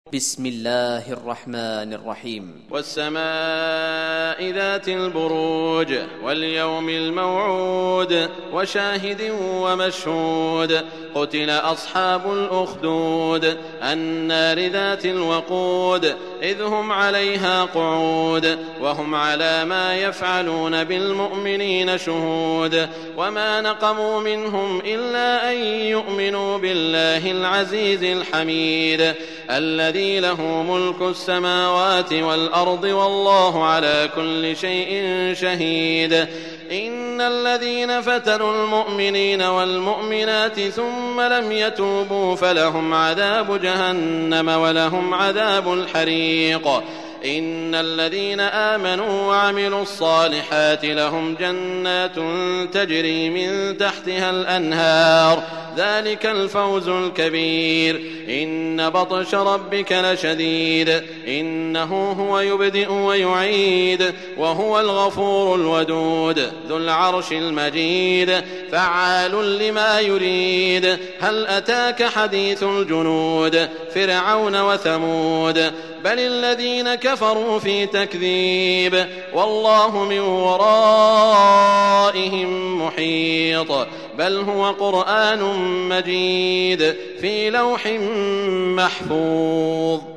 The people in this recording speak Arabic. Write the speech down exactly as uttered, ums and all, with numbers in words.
بسم الله الرحمن الرحيم. والسماء ذات البروج واليوم الموعود وشاهد ومشهود قتل أصحاب الأخدود النار ذات الوقود إذ هم عليها قعود وهم على ما يفعلون بالمؤمنين شهود وما نقموا منهم إلا أن يؤمنوا بالله العزيز الحميد الذي له ملك السماوات والأرض والله على كل شيء شهيد. إن الذين فتنوا المؤمنين والمؤمنات ثم لم يتوبوا فلهم عذاب جهنم ولهم عذاب الحريق. إن الذين آمنوا وعملوا الصالحات لهم جنات تجري من تحتها الأنهار ذلك الفوز الكبير. إن بطش ربك لشديد إنه هو يبدئ ويعيد وهو الغفور الودود ذو العرش المجيد فعال لما يريد. هل أتاك حديث الجنود فرعون وثمود بل الذين كفروا في تكذيب والله من ورائهم محيط بل هو قرآن مجيد في لوح محفوظ.